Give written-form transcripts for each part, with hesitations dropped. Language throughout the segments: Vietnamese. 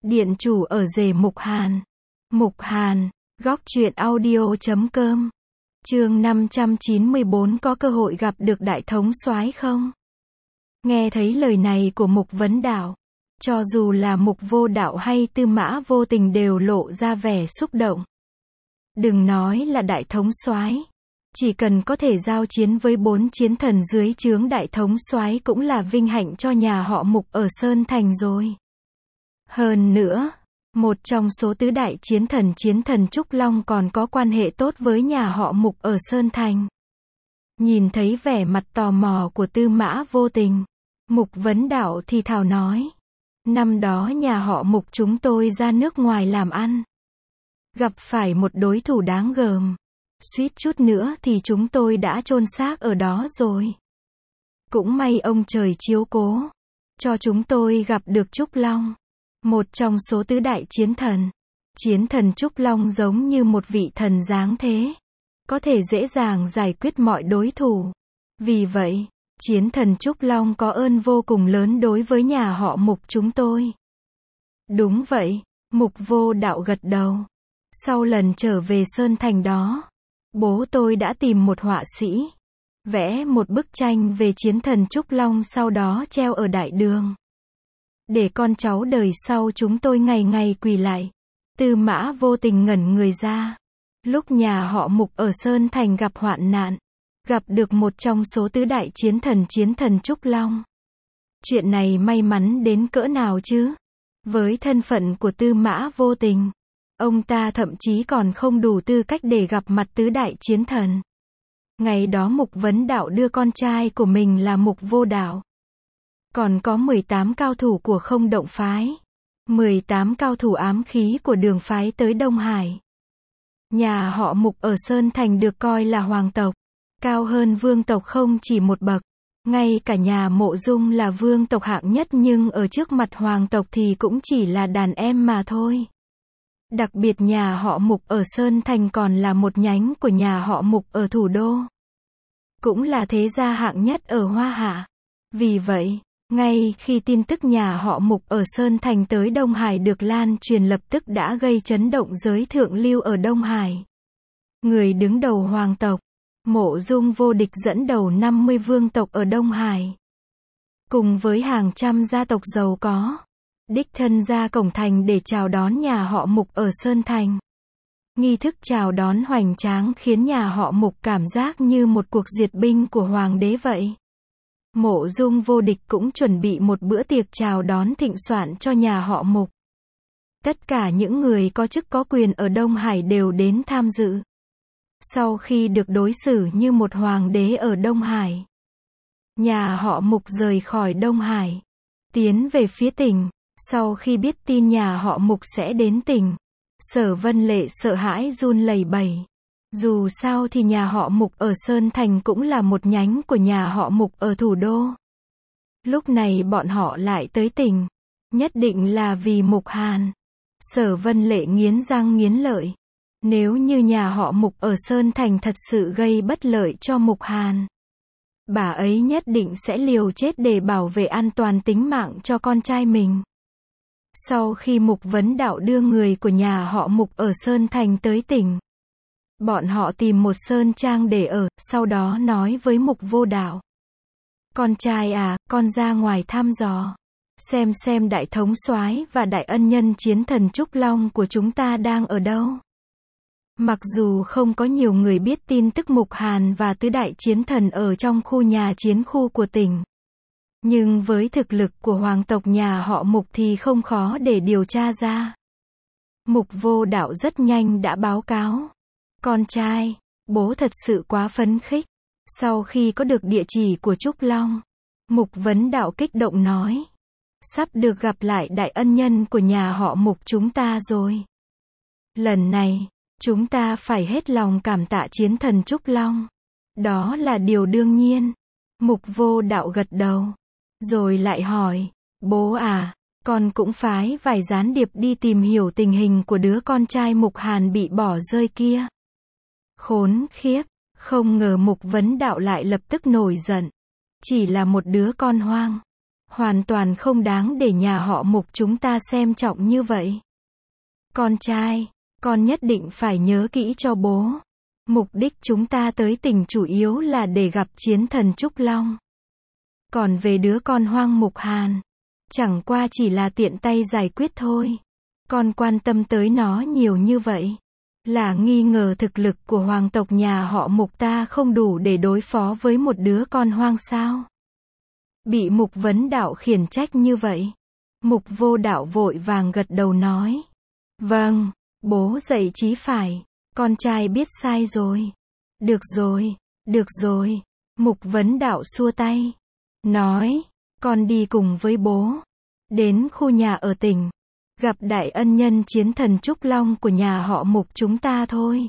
Điện chủ ở rể Mục Hàn. Mục Hàn, góc truyện audio.com. Chương 594 có cơ hội gặp được đại thống soái không? Nghe thấy lời này của Mục Vấn Đạo, cho dù là Mục Vô Đạo hay Tư Mã Vô Tình đều lộ ra vẻ xúc động. Đừng nói là đại thống soái, chỉ cần có thể giao chiến với 4 chiến thần dưới trướng đại thống soái cũng là vinh hạnh cho nhà họ Mục ở Sơn Thành rồi. Hơn nữa, một trong số tứ đại chiến thần Trúc Long còn có quan hệ tốt với nhà họ Mục ở Sơn Thành. Nhìn thấy vẻ mặt tò mò của Tư Mã Vô Tình, Mục Vấn Đạo thì thào nói. Năm đó nhà họ Mục chúng tôi ra nước ngoài làm ăn, gặp phải một đối thủ đáng gờm, suýt chút nữa thì chúng tôi đã chôn xác ở đó rồi. Cũng may ông trời chiếu cố, cho chúng tôi gặp được Trúc Long, một trong số tứ đại chiến thần. Chiến thần Trúc Long giống như một vị thần giáng thế, có thể dễ dàng giải quyết mọi đối thủ. Vì vậy, chiến thần Trúc Long có ơn vô cùng lớn đối với nhà họ Mục chúng tôi. Đúng vậy, Mục Vô Đạo gật đầu. Sau lần trở về Sơn Thành đó, bố tôi đã tìm một họa sĩ, vẽ một bức tranh về chiến thần Trúc Long, sau đó treo ở đại đường, để con cháu đời sau chúng tôi ngày ngày quỳ lạy. Tư Mã Vô Tình ngẩn người ra. Lúc nhà họ Mục ở Sơn Thành gặp hoạn nạn, gặp được một trong số tứ đại chiến thần Trúc Long. Chuyện này may mắn đến cỡ nào chứ? Với thân phận của Tư Mã Vô Tình, ông ta thậm chí còn không đủ tư cách để gặp mặt tứ đại chiến thần. Ngày đó Mục Vấn Đạo đưa con trai của mình là Mục Vô Đạo, còn có 18 cao thủ của Không Động phái, 18 cao thủ ám khí của Đường phái tới Đông Hải. Nhà họ Mục ở Sơn Thành được coi là hoàng tộc, cao hơn vương tộc không chỉ một bậc. Ngay cả nhà Mộ Dung là vương tộc hạng nhất, nhưng ở trước mặt hoàng tộc thì cũng chỉ là đàn em mà thôi. Đặc biệt nhà họ Mục ở Sơn Thành còn là một nhánh của nhà họ Mục ở thủ đô, cũng là thế gia hạng nhất ở Hoa Hạ. Vì vậy, ngay khi tin tức nhà họ Mục ở Sơn Thành tới Đông Hải được lan truyền, lập tức đã gây chấn động giới thượng lưu ở Đông Hải. Người đứng đầu hoàng tộc, Mộ Dung vô địch dẫn đầu 50 vương tộc ở Đông Hải, cùng với hàng trăm gia tộc giàu có, đích thân ra cổng thành để chào đón nhà họ Mục ở Sơn Thành. Nghi thức chào đón hoành tráng khiến nhà họ Mục cảm giác như một cuộc duyệt binh của hoàng đế vậy. Mộ Dung vô địch cũng chuẩn bị một bữa tiệc chào đón thịnh soạn cho nhà họ Mục. Tất cả những người có chức có quyền ở Đông Hải đều đến tham dự. Sau khi được đối xử như một hoàng đế ở Đông Hải, nhà họ Mục rời khỏi Đông Hải, tiến về phía tỉnh. Sau khi biết tin nhà họ Mục sẽ đến tỉnh, Sở Vân Lệ sợ hãi run lẩy bẩy. Dù sao thì nhà họ Mục ở Sơn Thành cũng là một nhánh của nhà họ Mục ở thủ đô. Lúc này bọn họ lại tới tỉnh, nhất định là vì Mục Hàn. Sở Vân Lệ nghiến răng nghiến lợi. Nếu như nhà họ Mục ở Sơn Thành thật sự gây bất lợi cho Mục Hàn, bà ấy nhất định sẽ liều chết để bảo vệ an toàn tính mạng cho con trai mình. Sau khi Mục Vấn Đạo đưa người của nhà họ Mục ở Sơn Thành tới tỉnh, bọn họ tìm một sơn trang để ở, sau đó nói với Mục Vô Đạo. Con trai à, con ra ngoài thăm dò, xem đại thống soái và đại ân nhân chiến thần Trúc Long của chúng ta đang ở đâu. Mặc dù không có nhiều người biết tin tức Mục Hàn và tứ đại chiến thần ở trong khu nhà chiến khu của tỉnh, nhưng với thực lực của hoàng tộc nhà họ Mục thì không khó để điều tra ra. Mục Vô Đạo rất nhanh đã báo cáo. Con trai, bố thật sự quá phấn khích. Sau khi có được địa chỉ của Trúc Long, Mục Vấn Đạo kích động nói. Sắp được gặp lại đại ân nhân của nhà họ Mục chúng ta rồi. Lần này, chúng ta phải hết lòng cảm tạ chiến thần Trúc Long. Đó là điều đương nhiên. Mục Vô Đạo gật đầu, rồi lại hỏi. Bố à, con cũng phái vài gián điệp đi tìm hiểu tình hình của đứa con trai Mục Hàn bị bỏ rơi kia. Khốn khiếp, không ngờ Mục Vấn Đạo lại lập tức nổi giận. Chỉ là một đứa con hoang. Hoàn toàn không đáng để nhà họ Mục chúng ta xem trọng như vậy. Con trai, con nhất định phải nhớ kỹ cho bố. Mục đích chúng ta tới tỉnh chủ yếu là để gặp chiến thần Trúc Long. Còn về đứa con Hoang Mục Hàn, chẳng qua chỉ là tiện tay giải quyết thôi. Con quan tâm tới nó nhiều như vậy, là nghi ngờ thực lực của hoàng tộc nhà họ Mục ta không đủ để đối phó với một đứa con hoang sao? Bị Mục Vấn Đạo khiển trách như vậy, Mục Vô Đạo vội vàng gật đầu nói. Vâng, bố dạy chí phải, con trai biết sai rồi. Được rồi, Mục Vấn Đạo xua tay, nói, con đi cùng với bố, đến khu nhà ở tỉnh, gặp đại ân nhân chiến thần Trúc Long của nhà họ Mục chúng ta thôi.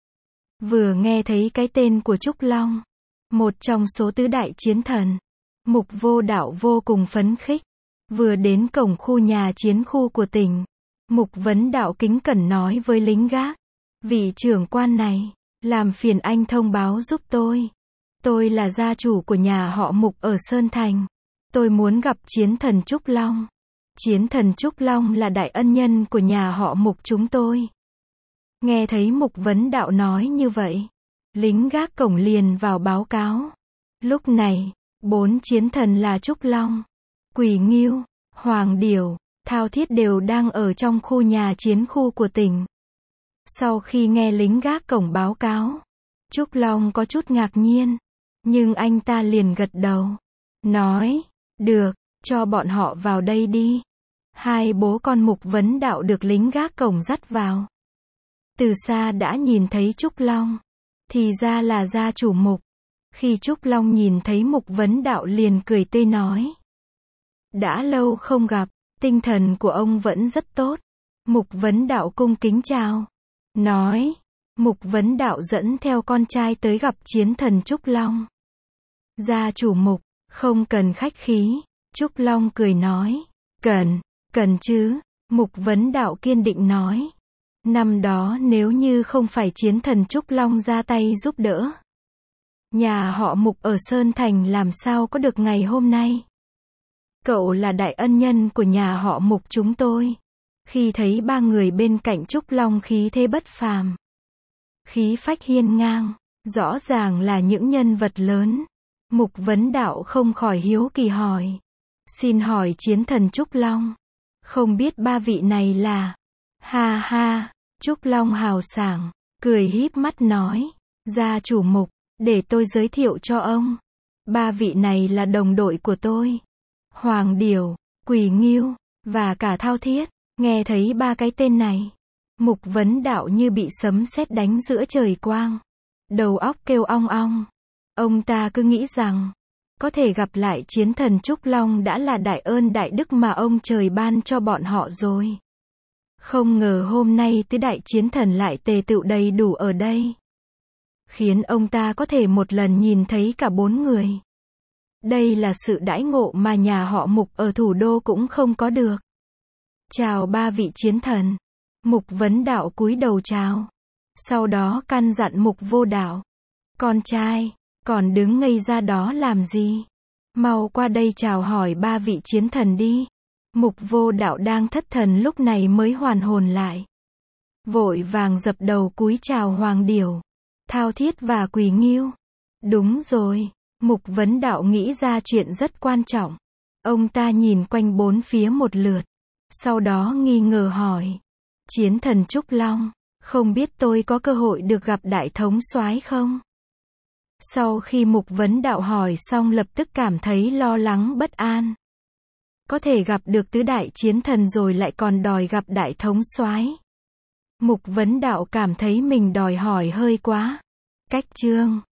Vừa nghe thấy cái tên của Trúc Long, một trong số tứ đại chiến thần, Mục Vô Đạo vô cùng phấn khích. Vừa đến cổng khu nhà chiến khu của tỉnh, Mục Vấn Đạo kính cẩn nói với lính gác, vị trưởng quan này, làm phiền anh thông báo giúp tôi. Tôi là gia chủ của nhà họ Mục ở Sơn Thành. Tôi muốn gặp chiến thần Trúc Long. Chiến thần Trúc Long là đại ân nhân của nhà họ Mục chúng tôi. Nghe thấy Mục Vấn Đạo nói như vậy, lính gác cổng liền vào báo cáo. Lúc này, 4 chiến thần là Trúc Long, Quỷ Ngưu, Hoàng Điểu, Thao Thiết đều đang ở trong khu nhà chiến khu của tỉnh. Sau khi nghe lính gác cổng báo cáo, Trúc Long có chút ngạc nhiên, nhưng anh ta liền gật đầu, nói, được, cho bọn họ vào đây đi. Hai bố con Mục Vấn Đạo được lính gác cổng dắt vào. Từ xa đã nhìn thấy Trúc Long, thì ra là gia chủ Mục. Khi Trúc Long nhìn thấy Mục Vấn Đạo liền cười tươi nói, đã lâu không gặp, tinh thần của ông vẫn rất tốt. Mục Vấn Đạo cung kính chào, nói, Mục Vấn Đạo dẫn theo con trai tới gặp chiến thần Trúc Long. Gia chủ Mục, không cần khách khí. Trúc Long cười nói, cần chứ. Mục Vấn Đạo kiên định nói, năm đó nếu như không phải chiến thần Trúc Long ra tay giúp đỡ, nhà họ Mục ở Sơn Thành làm sao có được ngày hôm nay. Cậu là đại ân nhân của nhà họ Mục chúng tôi. Khi thấy ba người bên cạnh Trúc Long khí thế bất phàm, khí phách hiên ngang, rõ ràng là những nhân vật lớn. Mục Vấn Đạo không khỏi hiếu kỳ hỏi, xin hỏi chiến thần Trúc Long, không biết ba vị này là? Ha ha, Trúc Long hào sảng, cười híp mắt nói, gia chủ Mục, để tôi giới thiệu cho ông. Ba vị này là đồng đội của tôi. Hoàng Điểu, Quỷ Ngưu, và cả Thao Thiết. Nghe thấy ba cái tên này, Mục Vấn Đạo như bị sấm sét đánh giữa trời quang. Đầu óc kêu ong ong. Ông ta cứ nghĩ rằng, có thể gặp lại chiến thần Trúc Long đã là đại ơn đại đức mà ông trời ban cho bọn họ rồi. Không ngờ hôm nay tứ đại chiến thần lại tề tựu đầy đủ ở đây, khiến ông ta có thể một lần nhìn thấy cả 4 người. Đây là sự đãi ngộ mà nhà họ Mục ở thủ đô cũng không có được. Chào ba vị chiến thần. Mục Vấn Đạo cúi đầu chào. Sau đó căn dặn Mục Vô Đạo, con trai, còn đứng ngây ra đó làm gì? Mau qua đây chào hỏi ba vị chiến thần đi. Mục Vô Đạo đang thất thần lúc này mới hoàn hồn lại, vội vàng dập đầu cúi chào Hoàng Điểu, Thao Thiết và Quỷ Ngưu. Đúng rồi, Mục Vấn Đạo nghĩ ra chuyện rất quan trọng. Ông ta nhìn quanh bốn phía một lượt, sau đó nghi ngờ hỏi, chiến thần Trúc Long, không biết tôi có cơ hội được gặp đại thống soái không? Sau khi Mục Vấn Đạo hỏi xong lập tức cảm thấy lo lắng bất an. Có thể gặp được tứ đại chiến thần rồi lại còn đòi gặp đại thống soái. Mục Vấn Đạo cảm thấy mình đòi hỏi hơi quá. Cách chương